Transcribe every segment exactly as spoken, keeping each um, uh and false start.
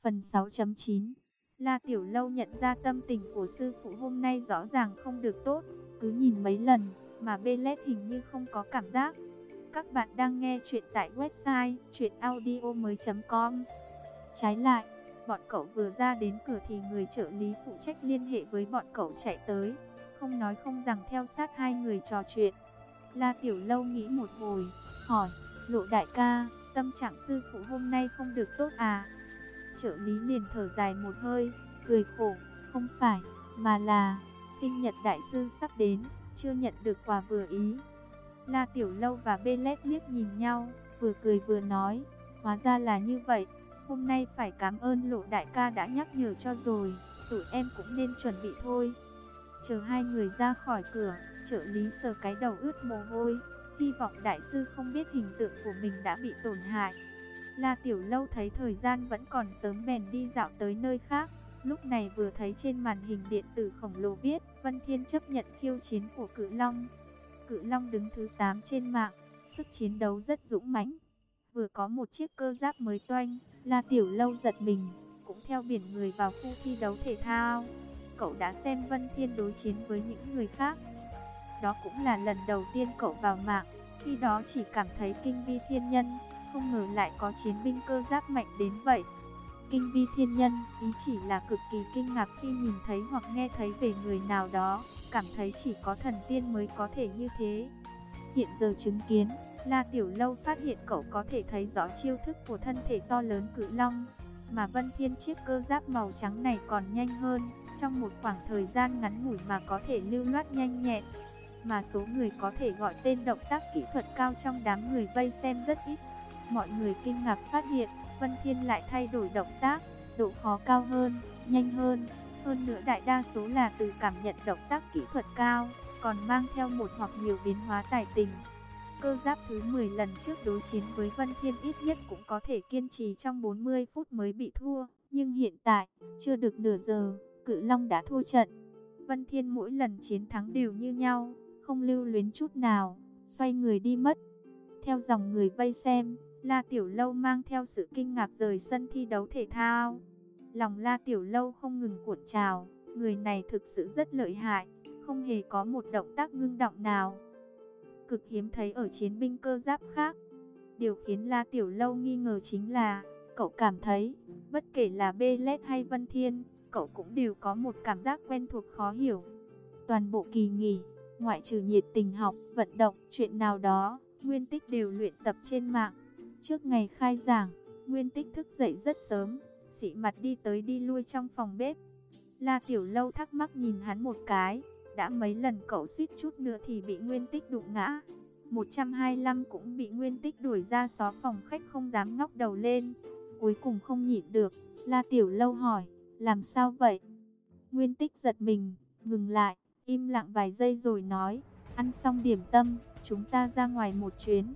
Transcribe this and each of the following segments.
Phần sáu chấm chín. La Tiểu Lâu nhận ra tâm tình của sư phụ hôm nay rõ ràng không được tốt, cứ nhìn mấy lần mà Belet hình như không có cảm giác. Các bạn đang nghe chuyện tại website truyện audio mới chấm com. Trái lại, bọn cậu vừa ra đến cửa thì người trợ lý phụ trách liên hệ với bọn cậu chạy tới, không nói không rằng theo sát hai người trò chuyện. La Tiểu Lâu nghĩ một hồi, hỏi: Lộ đại ca, tâm trạng sư phụ hôm nay không được tốt à? Trợ lý liền thở dài một hơi, cười khổ: Không phải, mà là sinh nhật đại sư sắp đến, chưa nhận được quà vừa ý. La Tiểu Lâu và Belet liếc nhìn nhau, vừa cười vừa nói: Hóa ra là như vậy, hôm nay phải cảm ơn Lộ đại ca đã nhắc nhở cho rồi, tụi em cũng nên chuẩn bị thôi. Chờ hai người ra khỏi cửa, trợ lý sờ cái đầu ướt mồ hôi, hy vọng đại sư không biết hình tượng của mình đã bị tổn hại. La Tiểu Lâu thấy thời gian vẫn còn sớm bèn đi dạo tới nơi khác. Lúc này vừa thấy trên màn hình điện tử khổng lồ viết Vân Thiên chấp nhận khiêu chiến của Cự Long. Cự Long đứng thứ tám trên mạng, sức chiến đấu rất dũng mãnh. Vừa có một chiếc cơ giáp mới toanh, La Tiểu Lâu giật mình, cũng theo biển người vào khu thi đấu thể thao. Cậu đã xem Vân Thiên đối chiến với những người khác. Đó cũng là lần đầu tiên cậu vào mạng, khi đó chỉ cảm thấy kinh vi thiên nhân, không ngờ lại có chiến binh cơ giáp mạnh đến vậy. Kinh vi thiên nhân, ý chỉ là cực kỳ kinh ngạc khi nhìn thấy hoặc nghe thấy về người nào đó, cảm thấy chỉ có thần tiên mới có thể như thế. Hiện giờ chứng kiến, La Tiểu Lâu phát hiện cậu có thể thấy rõ chiêu thức của thân thể to lớn Cự Long, mà Vân Thiên chiếc cơ giáp màu trắng này còn nhanh hơn, trong một khoảng thời gian ngắn ngủi mà có thể lưu loát nhanh nhẹn. Mà số người có thể gọi tên động tác kỹ thuật cao trong đám người vây xem rất ít. Mọi người kinh ngạc phát hiện, Vân Thiên lại thay đổi động tác, độ khó cao hơn, nhanh hơn. Hơn nữa đại đa số là từ cảm nhận động tác kỹ thuật cao, còn mang theo một hoặc nhiều biến hóa tài tình. Cơ giáp thứ mười lần trước đối chiến với Vân Thiên ít nhất cũng có thể kiên trì trong bốn mươi phút mới bị thua. Nhưng hiện tại, chưa được nửa giờ, Cự Long đã thua trận. Vân Thiên mỗi lần chiến thắng đều như nhau, không lưu luyến chút nào, xoay người đi mất. Theo dòng người vây xem, La Tiểu Lâu mang theo sự kinh ngạc rời sân thi đấu thể thao. Lòng La Tiểu Lâu không ngừng cuộn trào, người này thực sự rất lợi hại, không hề có một động tác ngưng động nào. Cực hiếm thấy ở chiến binh cơ giáp khác. Điều khiến La Tiểu Lâu nghi ngờ chính là, cậu cảm thấy, bất kể là Belet hay Vân Thiên, cậu cũng đều có một cảm giác quen thuộc khó hiểu. Toàn bộ kỳ nghỉ, ngoại trừ nhiệt tình học, vận động, chuyện nào đó, Nguyên Tích đều luyện tập trên mạng. Trước ngày khai giảng, Nguyên Tích thức dậy rất sớm, xị mặt đi tới đi lui trong phòng bếp. La Tiểu Lâu thắc mắc nhìn hắn một cái, đã mấy lần cậu suýt chút nữa thì bị Nguyên Tích đụng ngã. một trăm hai mươi lăm cũng bị Nguyên Tích đuổi ra xó phòng khách không dám ngóc đầu lên. Cuối cùng không nhịn được, La Tiểu Lâu hỏi, làm sao vậy? Nguyên Tích giật mình, ngừng lại, im lặng vài giây rồi nói, ăn xong điểm tâm, chúng ta ra ngoài một chuyến.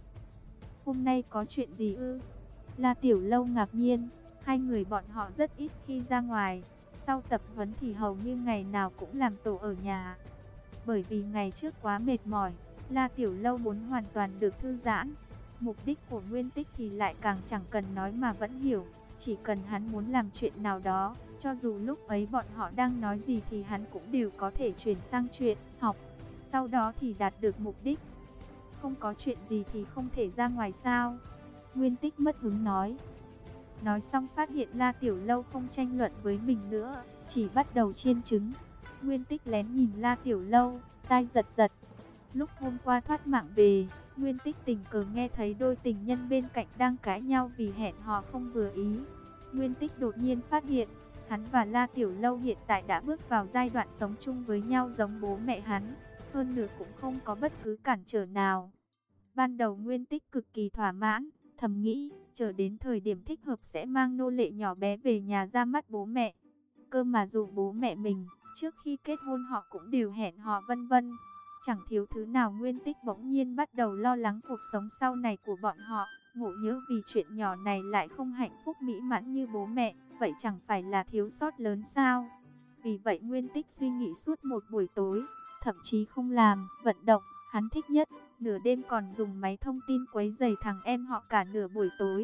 Hôm nay có chuyện gì ư? La Tiểu Lâu ngạc nhiên, hai người bọn họ rất ít khi ra ngoài, sau tập huấn thì hầu như ngày nào cũng làm tổ ở nhà. Bởi vì ngày trước quá mệt mỏi, La Tiểu Lâu muốn hoàn toàn được thư giãn. Mục đích của Nguyên Tích thì lại càng chẳng cần nói mà vẫn hiểu, chỉ cần hắn muốn làm chuyện nào đó, cho dù lúc ấy bọn họ đang nói gì thì hắn cũng đều có thể chuyển sang chuyện học, sau đó thì đạt được mục đích. Không có chuyện gì thì không thể ra ngoài sao? Nguyên Tích mất hứng nói. Nói xong phát hiện La Tiểu Lâu không tranh luận với mình nữa, chỉ bắt đầu chiên trứng. Nguyên Tích lén nhìn La Tiểu Lâu, tai giật giật. Lúc hôm qua thoát mạng về, Nguyên Tích tình cờ nghe thấy đôi tình nhân bên cạnh đang cãi nhau vì hẹn hò không vừa ý. Nguyên Tích đột nhiên phát hiện, hắn và La Tiểu Lâu hiện tại đã bước vào giai đoạn sống chung với nhau giống bố mẹ hắn, hơn nữa cũng không có bất cứ cản trở nào. Ban đầu Nguyên Tích cực kỳ thỏa mãn, thầm nghĩ, chờ đến thời điểm thích hợp sẽ mang nô lệ nhỏ bé về nhà ra mắt bố mẹ. Cơ mà dù bố mẹ mình, trước khi kết hôn họ cũng đều hẹn hò vân vân. Chẳng thiếu thứ nào. Nguyên Tích bỗng nhiên bắt đầu lo lắng cuộc sống sau này của bọn họ, ngộ nhỡ vì chuyện nhỏ này lại không hạnh phúc mỹ mãn như bố mẹ, vậy chẳng phải là thiếu sót lớn sao? Vì vậy Nguyên Tích suy nghĩ suốt một buổi tối, thậm chí không làm vận động hắn thích nhất, nửa đêm còn dùng máy thông tin quấy rầy thằng em họ cả nửa buổi tối.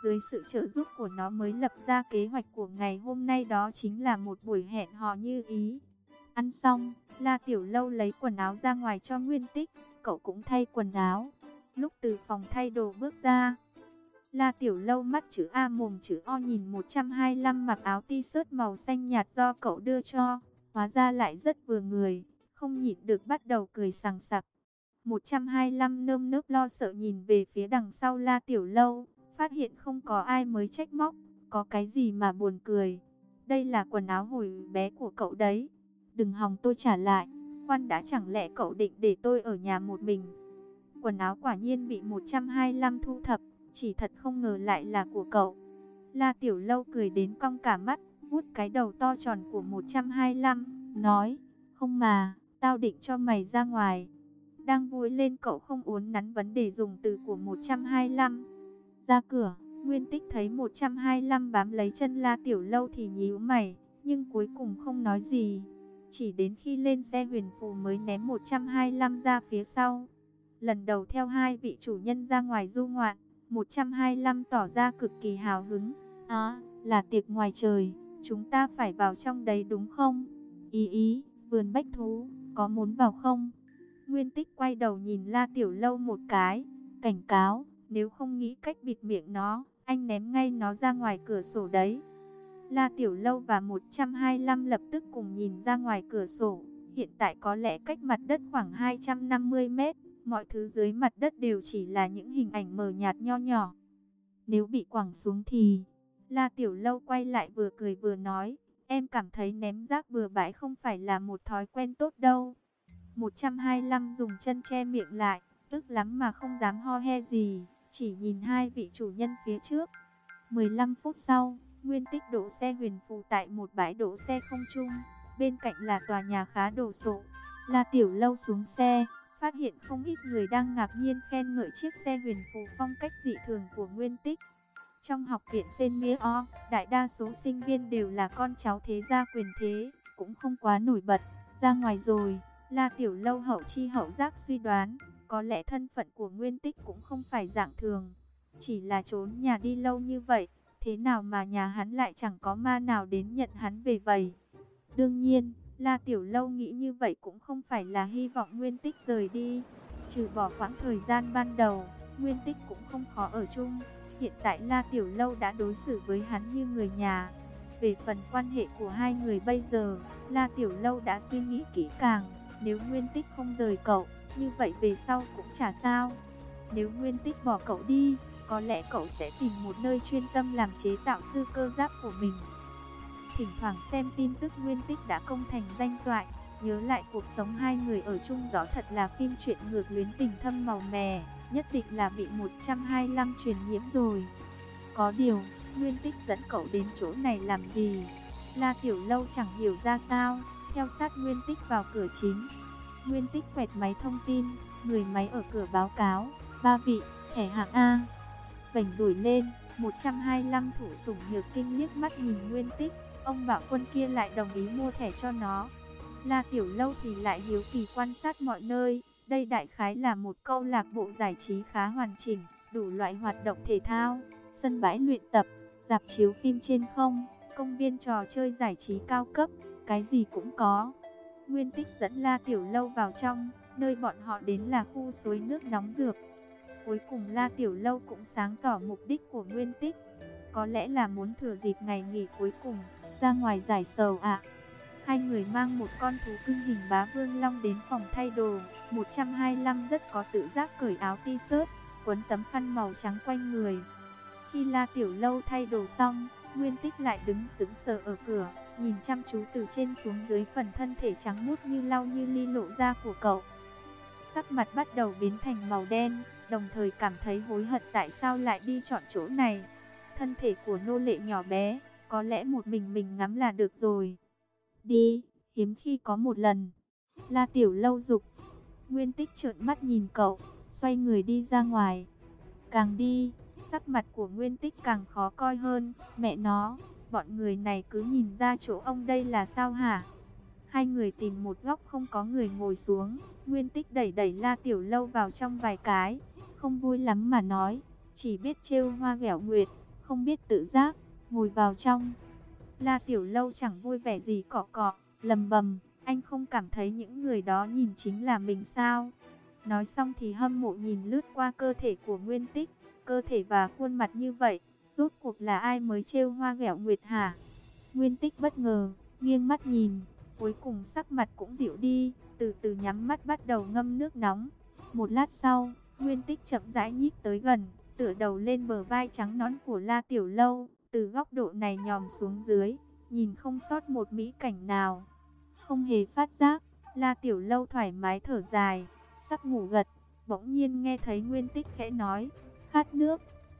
Dưới sự trợ giúp của nó mới lập ra kế hoạch của ngày hôm nay, đó chính là một buổi hẹn hò như ý. Ăn xong, La Tiểu Lâu lấy quần áo ra ngoài cho Nguyên Tích, cậu cũng thay quần áo. Lúc từ phòng thay đồ bước ra, La Tiểu Lâu mắt chữ A mồm chữ O nhìn một trăm hai mươi lăm mặc áo t-shirt màu xanh nhạt do cậu đưa cho, hóa ra lại rất vừa người, không nhịn được bắt đầu cười sằng sặc. một trăm hai mươi lăm nơm nớp lo sợ nhìn về phía đằng sau La Tiểu Lâu, phát hiện không có ai mới trách móc, có cái gì mà buồn cười. Đây là quần áo hồi bé của cậu đấy, đừng hòng tôi trả lại. Khoan đã, chẳng lẽ cậu định để tôi ở nhà một mình? Quần áo quả nhiên bị một trăm hai mươi lăm thu thập, chỉ thật không ngờ lại là của cậu. La Tiểu Lâu cười đến cong cả mắt, vuốt cái đầu to tròn của một trăm hai mươi lăm, nói, không mà, tao định cho mày ra ngoài. Đang vui lên cậu không uốn nắn vấn đề dùng từ của một trăm hai mươi lăm. Ra cửa, Nguyên Tích thấy một trăm hai mươi lăm bám lấy chân La Tiểu Lâu thì nhíu mày, nhưng cuối cùng không nói gì. Chỉ đến khi lên xe huyền phù mới ném một trăm hai mươi lăm ra phía sau. Lần đầu theo hai vị chủ nhân ra ngoài du ngoạn, một trăm hai mươi lăm tỏ ra cực kỳ hào hứng. À, là tiệc ngoài trời, chúng ta phải vào trong đấy đúng không? Ý ý, vườn bách thú, có muốn vào không? Nguyên Tích quay đầu nhìn La Tiểu Lâu một cái, cảnh cáo, nếu không nghĩ cách bịt miệng nó, anh ném ngay nó ra ngoài cửa sổ đấy. La Tiểu Lâu và một trăm hai mươi lăm lập tức cùng nhìn ra ngoài cửa sổ. Hiện tại có lẽ cách mặt đất khoảng hai trăm năm mươi mét, mọi thứ dưới mặt đất đều chỉ là những hình ảnh mờ nhạt nho nhỏ. Nếu bị quẳng xuống thì... La Tiểu Lâu quay lại vừa cười vừa nói, em cảm thấy ném rác bừa bãi không phải là một thói quen tốt đâu. một trăm hai mươi lăm dùng chân che miệng lại, tức lắm mà không dám ho he gì, chỉ nhìn hai vị chủ nhân phía trước. mười lăm phút sau, Nguyên Tích đỗ xe huyền phù tại một bãi đỗ xe không trung, bên cạnh là tòa nhà khá đồ sộ. La Tiểu Lâu xuống xe, phát hiện không ít người đang ngạc nhiên khen ngợi chiếc xe huyền phù phong cách dị thường của Nguyên Tích. Trong học viện Sen Mía O, đại đa số sinh viên đều là con cháu thế gia quyền thế, cũng không quá nổi bật. Ra ngoài rồi, La Tiểu Lâu hậu chi hậu giác suy đoán, có lẽ thân phận của Nguyên Tích cũng không phải dạng thường. Chỉ là trốn nhà đi lâu như vậy, thế nào mà nhà hắn lại chẳng có ma nào đến nhận hắn về vậy? Đương nhiên, La Tiểu Lâu nghĩ như vậy cũng không phải là hy vọng Nguyên Tích rời đi. Trừ bỏ quãng thời gian ban đầu, Nguyên Tích cũng không khó ở chung. Hiện tại La Tiểu Lâu đã đối xử với hắn như người nhà. Về phần quan hệ của hai người bây giờ, La Tiểu Lâu đã suy nghĩ kỹ càng. Nếu Nguyên Tích không rời cậu, như vậy về sau cũng chả sao. Nếu Nguyên Tích bỏ cậu đi, có lẽ cậu sẽ tìm một nơi chuyên tâm làm chế tạo sư cơ giáp của mình. Thỉnh thoảng xem tin tức Nguyên Tích đã công thành danh toại, nhớ lại cuộc sống hai người ở chung đó thật là phim truyện ngược luyến tình thâm màu mè, nhất định là bị một trăm hai mươi lăm truyền nhiễm rồi. Có điều, Nguyên Tích dẫn cậu đến chỗ này làm gì? La Tiểu Lâu chẳng hiểu ra sao, theo sát Nguyên Tích vào cửa chính. Nguyên Tích quẹt máy thông tin, người máy ở cửa báo cáo, ba vị, thẻ hạng A. Vành đuổi lên, một trăm hai mươi lăm thủ sủng nhược kinh liếc mắt nhìn Nguyên Tích, ông bảo quân kia lại đồng ý mua thẻ cho nó. La Tiểu Lâu thì lại hiếu kỳ quan sát mọi nơi, đây đại khái là một câu lạc bộ giải trí khá hoàn chỉnh, đủ loại hoạt động thể thao, sân bãi luyện tập, rạp chiếu phim trên không, công viên trò chơi giải trí cao cấp, cái gì cũng có. Nguyên Tích dẫn La Tiểu Lâu vào trong, nơi bọn họ đến là khu suối nước nóng rực. Cuối cùng La Tiểu Lâu cũng sáng tỏ mục đích của Nguyên Tích. Có lẽ là muốn thừa dịp ngày nghỉ cuối cùng, ra ngoài giải sầu ạ. Hai người mang một con thú cưng hình bá vương long đến phòng thay đồ. một trăm hai mươi lăm rất có tự giác cởi áo t-shirt, quấn tấm khăn màu trắng quanh người. Khi La Tiểu Lâu thay đồ xong, Nguyên Tích lại đứng sững sờ ở cửa, nhìn chăm chú từ trên xuống dưới phần thân thể trắng muốt như lau như ly lộ ra của cậu. Sắc mặt bắt đầu biến thành màu đen, đồng thời cảm thấy hối hận tại sao lại đi chọn chỗ này. Thân thể của nô lệ nhỏ bé, có lẽ một mình mình ngắm là được rồi. Đi, hiếm khi có một lần. La Tiểu Lâu giục. Nguyên Tích trợn mắt nhìn cậu, xoay người đi ra ngoài. Càng đi, sắc mặt của Nguyên Tích càng khó coi hơn. Mẹ nó, bọn người này cứ nhìn ra chỗ ông đây là sao hả? Hai người tìm một góc không có người ngồi xuống. Nguyên Tích đẩy đẩy La Tiểu Lâu vào trong vài cái, không vui lắm mà nói, chỉ biết trêu hoa ghẹo nguyệt, không biết tự giác, ngồi vào trong. La Tiểu Lâu chẳng vui vẻ gì cọ cọ, lầm bầm, anh không cảm thấy những người đó nhìn chính là mình sao? Nói xong thì hâm mộ nhìn lướt qua cơ thể của Nguyên Tích, cơ thể và khuôn mặt như vậy, rốt cuộc là ai mới trêu hoa ghẹo nguyệt hả? Nguyên Tích bất ngờ, nghiêng mắt nhìn, cuối cùng sắc mặt cũng dịu đi, từ từ nhắm mắt bắt đầu ngâm nước nóng. Một lát sau, Nguyên Tích chậm rãi nhích tới gần, tựa đầu lên bờ vai trắng nõn của La Tiểu Lâu, từ góc độ này nhòm xuống dưới, nhìn không sót một mỹ cảnh nào. Không hề phát giác, La Tiểu Lâu thoải mái thở dài, sắp ngủ gật, bỗng nhiên nghe thấy Nguyên Tích khẽ nói, khát nước.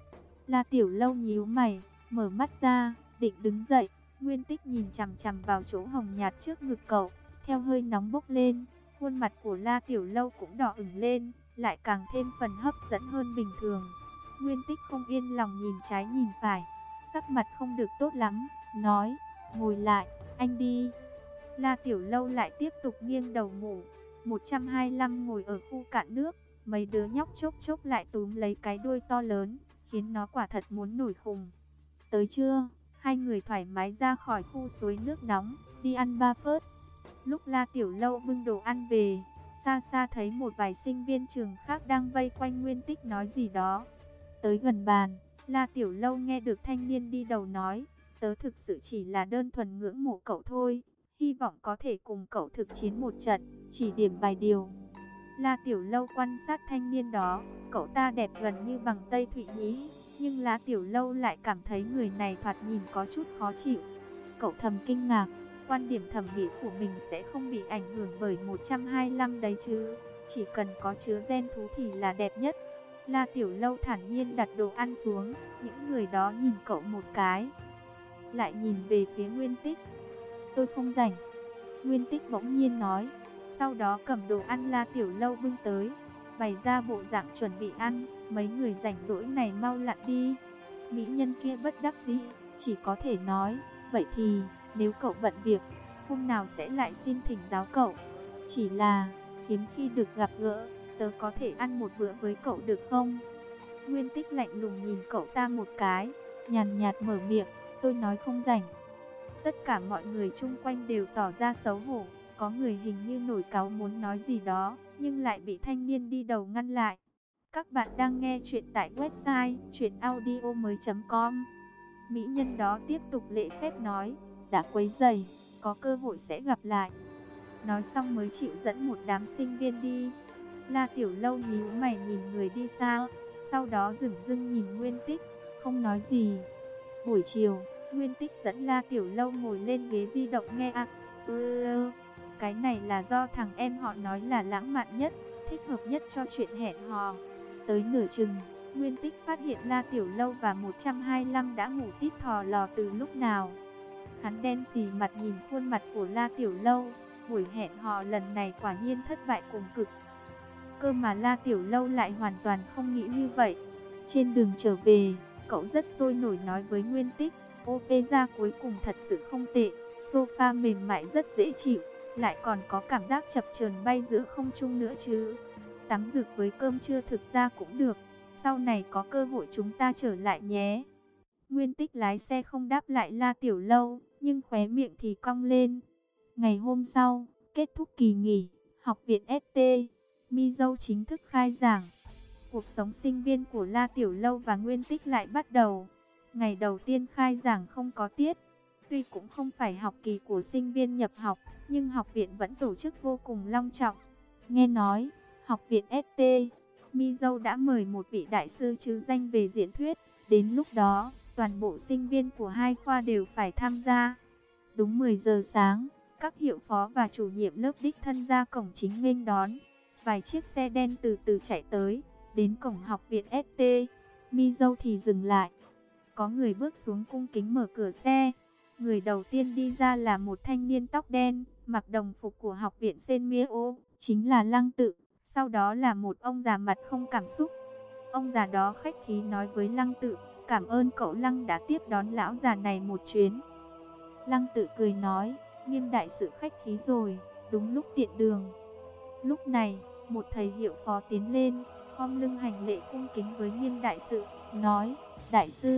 La Tiểu Lâu nhíu mày, mở mắt ra, định đứng dậy. Nguyên Tích nhìn chằm chằm vào chỗ hồng nhạt trước ngực cậu, theo hơi nóng bốc lên, khuôn mặt của La Tiểu Lâu cũng đỏ ửng lên, lại càng thêm phần hấp dẫn hơn bình thường. Nguyên Tích không yên lòng nhìn trái nhìn phải, sắc mặt không được tốt lắm, nói, ngồi lại, anh đi. La Tiểu Lâu lại tiếp tục nghiêng đầu ngủ. một trăm hai mươi lăm ngồi ở khu cạn nước, mấy đứa nhóc chốc chốc lại túm lấy cái đuôi to lớn, khiến nó quả thật muốn nổi khùng. Tới trưa, hai người thoải mái ra khỏi khu suối nước nóng, đi ăn ba phớt. Lúc La Tiểu Lâu bưng đồ ăn về, xa xa thấy một vài sinh viên trường khác đang vây quanh Nguyên Tích nói gì đó. Tới gần bàn, La Tiểu Lâu nghe được thanh niên đi đầu nói, tớ thực sự chỉ là đơn thuần ngưỡng mộ cậu thôi, hy vọng có thể cùng cậu thực chiến một trận, chỉ điểm vài điều. La Tiểu Lâu quan sát thanh niên đó, cậu ta đẹp gần như bằng Tây Thụy Nhĩ, nhưng La Tiểu Lâu lại cảm thấy người này thoạt nhìn có chút khó chịu. Cậu thầm kinh ngạc, quan điểm thẩm mỹ của mình sẽ không bị ảnh hưởng bởi một trăm hai mươi lăm đấy chứ, chỉ cần có chứa gen thú thì là đẹp nhất. La Tiểu Lâu thản nhiên đặt đồ ăn xuống, những người đó nhìn cậu một cái, lại nhìn về phía Nguyên Tích. Tôi không rảnh, Nguyên Tích bỗng nhiên nói, sau đó cầm đồ ăn La Tiểu Lâu bưng tới, bày ra bộ dạng chuẩn bị ăn, mấy người rảnh rỗi này mau lặn đi. Mỹ nhân kia bất đắc dĩ, chỉ có thể nói, vậy thì, nếu cậu bận việc, hôm nào sẽ lại xin thỉnh giáo cậu. Chỉ là, hiếm khi được gặp gỡ, tớ có thể ăn một bữa với cậu được không? Nguyên Tích lạnh lùng nhìn cậu ta một cái, nhàn nhạt mở miệng, tôi nói không rảnh. Tất cả mọi người chung quanh đều tỏ ra xấu hổ, có người hình như nổi cáu muốn nói gì đó, nhưng lại bị thanh niên đi đầu ngăn lại. Các bạn đang nghe chuyện tại website truyện audio mới chấm com. Mỹ nhân đó tiếp tục lễ phép nói, đã quấy rầy, có cơ hội sẽ gặp lại. Nói xong mới chịu dẫn một đám sinh viên đi. La Tiểu Lâu nhíu mày nhìn người đi xa, sau đó dửng dưng nhìn Nguyên Tích, không nói gì. Buổi chiều, Nguyên Tích dẫn La Tiểu Lâu ngồi lên ghế di động nghe ạ. Ừ, cái này là do thằng em họ nói là lãng mạn nhất, thích hợp nhất cho chuyện hẹn hò. Tới nửa chừng, Nguyên Tích phát hiện La Tiểu Lâu và một trăm hai mươi lăm đã ngủ tít thò lò từ lúc nào. Hắn đen xì mặt nhìn khuôn mặt của La Tiểu Lâu, buổi hẹn hò lần này quả nhiên thất bại cùng cực. Cơ mà La Tiểu Lâu lại hoàn toàn không nghĩ như vậy. Trên đường trở về, cậu rất sôi nổi nói với Nguyên Tích, opera cuối cùng thật sự không tệ, sofa mềm mại rất dễ chịu, lại còn có cảm giác chập chờn bay giữa không trung nữa chứ. Tắm rực với cơm trưa thực ra cũng được, sau này có cơ hội chúng ta trở lại nhé. Nguyên Tích lái xe không đáp lại La Tiểu Lâu, nhưng khóe miệng thì cong lên. Ngày hôm sau, kết thúc kỳ nghỉ, học viện ét tê, Mi Dâu chính thức khai giảng. Cuộc sống sinh viên của La Tiểu Lâu và Nguyên Tích lại bắt đầu. Ngày đầu tiên khai giảng không có tiết. Tuy cũng không phải học kỳ của sinh viên nhập học, nhưng học viện vẫn tổ chức vô cùng long trọng. Nghe nói, học viện ét tê, Mi Dâu đã mời một vị đại sư chứ danh về diễn thuyết. Đến lúc đó, toàn bộ sinh viên của hai khoa đều phải tham gia. Đúng mười giờ sáng, các hiệu phó và chủ nhiệm lớp đích thân ra cổng chính nghênh đón. Vài chiếc xe đen từ từ chạy tới, đến cổng học viện ét tê. Mi Dâu thì dừng lại. Có người bước xuống cung kính mở cửa xe. Người đầu tiên đi ra là một thanh niên tóc đen, mặc đồng phục của học viện Senmio, chính là Lăng Tự. Sau đó là một ông già mặt không cảm xúc. Ông già đó khách khí nói với Lăng Tự, cảm ơn cậu Lăng đã tiếp đón lão già này một chuyến. Lăng Tự cười nói, Nghiêm đại sự khách khí rồi, đúng lúc tiện đường. Lúc này, một thầy hiệu phó tiến lên, khom lưng hành lễ cung kính với Nghiêm đại sự, nói, đại sư,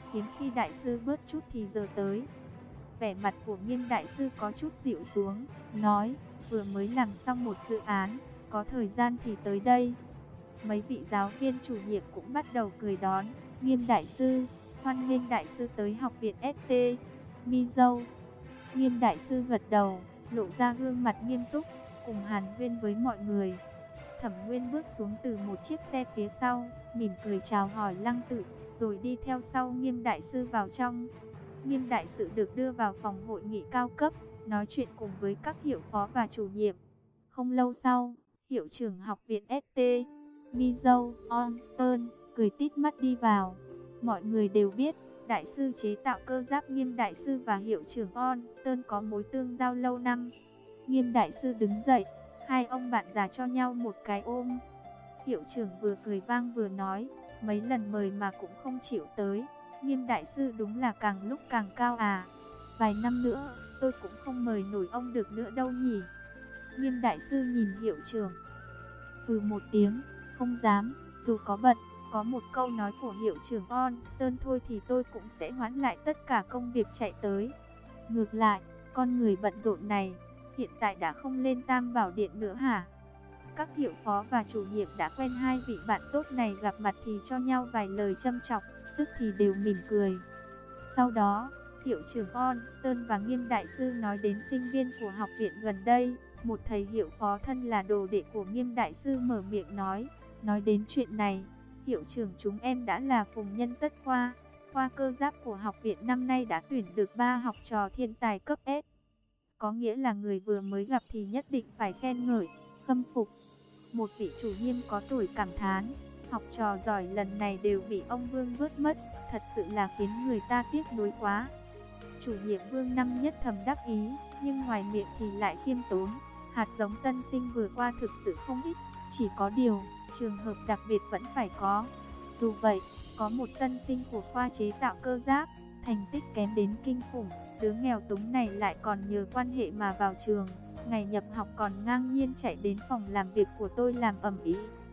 hiếm khi đại sư bớt chút thì giờ tới. Vẻ mặt của Nghiêm đại sư có chút dịu xuống, nói, vừa mới làm xong một dự án, có thời gian thì tới đây. Mấy vị giáo viên chủ nhiệm cũng bắt đầu cười đón, Nghiêm đại sư, hoan nghênh đại sư tới học viện ét tê, mi dâu. Nghiêm đại sư gật đầu, lộ ra gương mặt nghiêm túc, cùng hàn huyên với mọi người. Thẩm Nguyên bước xuống từ một chiếc xe phía sau, mỉm cười chào hỏi Lăng Tự, rồi đi theo sau Nghiêm đại sư vào trong. Nghiêm đại sư được đưa vào phòng hội nghị cao cấp, nói chuyện cùng với các hiệu phó và chủ nhiệm. Không lâu sau, hiệu trưởng học viện ét tê, Mizo Onston, cười tít mắt đi vào. Mọi người đều biết, đại sư chế tạo cơ giáp Nghiêm đại sư và hiệu trưởng Onston có mối tương giao lâu năm. Nghiêm đại sư đứng dậy, hai ông bạn già cho nhau một cái ôm. Hiệu trưởng vừa cười vang vừa nói, mấy lần mời mà cũng không chịu tới. Nghiêm đại sư đúng là càng lúc càng cao à. Vài năm nữa, tôi cũng không mời nổi ông được nữa đâu nhỉ. Nghiêm đại sư nhìn hiệu trưởng, hừ một tiếng, không dám, dù có bận. Có một câu nói của hiệu trưởng Onston thôi thì tôi cũng sẽ hoãn lại tất cả công việc chạy tới. Ngược lại, con người bận rộn này, hiện tại đã không lên Tam Bảo Điện nữa hả? Các hiệu phó và chủ nhiệm đã quen hai vị bạn tốt này, gặp mặt thì cho nhau vài lời châm chọc, tức thì đều mỉm cười. Sau đó, hiệu trưởng Onston và Nghiêm đại sư nói đến sinh viên của học viện gần đây. Một thầy hiệu phó thân là đồ đệ của Nghiêm đại sư mở miệng nói, nói đến chuyện này, hiệu trưởng chúng em đã là phùng nhân tất khoa. Khoa cơ giáp của học viện năm nay đã tuyển được ba học trò thiên tài cấp S. Có nghĩa là người vừa mới gặp thì nhất định phải khen ngợi, khâm phục. Một vị chủ nhiệm có tuổi cảm thán, học trò giỏi lần này đều bị ông Vương vớt mất, thật sự là khiến người ta tiếc nuối quá. Chủ nhiệm Vương năm nhất thầm đắc ý, nhưng ngoài miệng thì lại khiêm tốn. Hạt giống tân sinh vừa qua thực sự không ít, chỉ có điều, trường hợp đặc biệt vẫn phải có. Dù vậy, có một tân sinh của khoa chế tạo cơ giáp, thành tích kém đến kinh khủng, đứa nghèo túng này lại còn nhờ quan hệ mà vào trường. Ngày nhập học còn ngang nhiên chạy đến phòng làm việc của tôi làm ầm ĩ.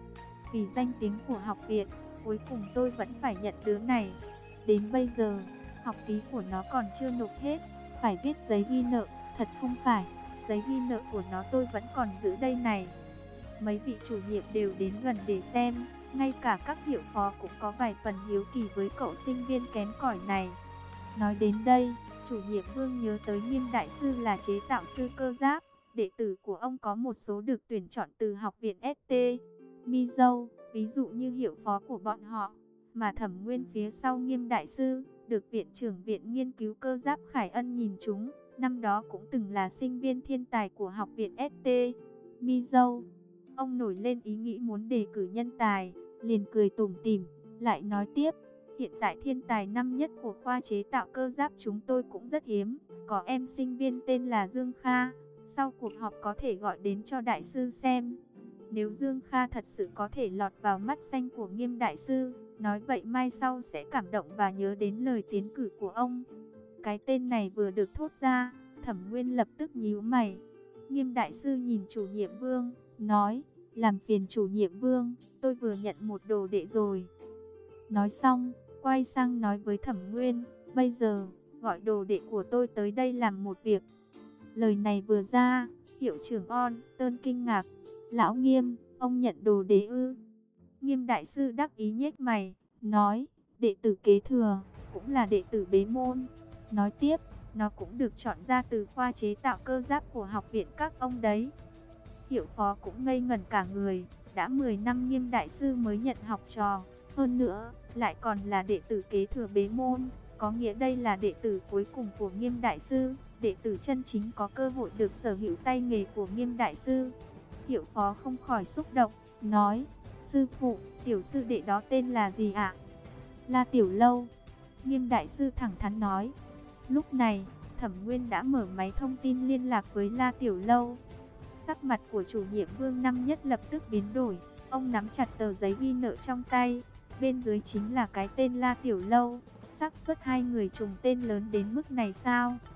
Vì danh tiếng của học viện, cuối cùng tôi vẫn phải nhận đứa này. Đến bây giờ, học phí của nó còn chưa nộp hết, phải viết giấy ghi nợ, thật không phải. Giấy ghi nợ của nó tôi vẫn còn giữ đây này. Mấy vị chủ nhiệm đều đến gần để xem, ngay cả các hiệu phó cũng có vài phần hiếu kỳ với cậu sinh viên kém cỏi này. Nói đến đây, chủ nhiệm Vương nhớ tới Nghiêm đại sư là chế tạo sư cơ giáp, đệ tử của ông có một số được tuyển chọn từ học viện ét tê, Mizo, ví dụ như hiệu phó của bọn họ, mà Thẩm Nguyên phía sau Nghiêm đại sư, được viện trưởng viện nghiên cứu cơ giáp Khải Ân nhìn chúng, năm đó cũng từng là sinh viên thiên tài của học viện ét tê, Mizo. Ông nổi lên ý nghĩ muốn đề cử nhân tài, liền cười tủm tỉm, lại nói tiếp, hiện tại thiên tài năm nhất của khoa chế tạo cơ giáp chúng tôi cũng rất hiếm, có em sinh viên tên là Dương Kha, sau cuộc họp có thể gọi đến cho đại sư xem. Nếu Dương Kha thật sự có thể lọt vào mắt xanh của Nghiêm đại sư, nói vậy mai sau sẽ cảm động và nhớ đến lời tiến cử của ông. Cái tên này vừa được thốt ra, Thẩm Nguyên lập tức nhíu mày. Nghiêm đại sư nhìn chủ nhiệm Vương, nói, làm phiền chủ nhiệm Vương, tôi vừa nhận một đồ đệ rồi. Nói xong, quay sang nói với Thẩm Nguyên, bây giờ, gọi đồ đệ của tôi tới đây làm một việc. Lời này vừa ra, hiệu trưởng Onston kinh ngạc, lão Nghiêm, ông nhận đồ đệ ư? Nghiêm đại sư đắc ý nhếch mày, nói, đệ tử kế thừa, cũng là đệ tử bế môn. Nói tiếp, nó cũng được chọn ra từ khoa chế tạo cơ giáp của học viện các ông đấy. Hiệu phó cũng ngây ngẩn cả người, đã mười năm Nghiêm đại sư mới nhận học trò, hơn nữa, lại còn là đệ tử kế thừa bế môn, có nghĩa đây là đệ tử cuối cùng của Nghiêm đại sư, đệ tử chân chính có cơ hội được sở hữu tay nghề của Nghiêm đại sư. Hiệu phó không khỏi xúc động, nói, sư phụ, tiểu sư đệ đó tên là gì ạ? La Tiểu Lâu. Nghiêm đại sư thẳng thắn nói. Lúc này, Thẩm Nguyên đã mở máy thông tin liên lạc với La Tiểu Lâu. Sắc mặt của chủ nhiệm Vương năm nhất lập tức biến đổi, ông nắm chặt tờ giấy ghi nợ trong tay, bên dưới chính là cái tên La Tiểu Lâu. Xác suất hai người trùng tên lớn đến mức này sao?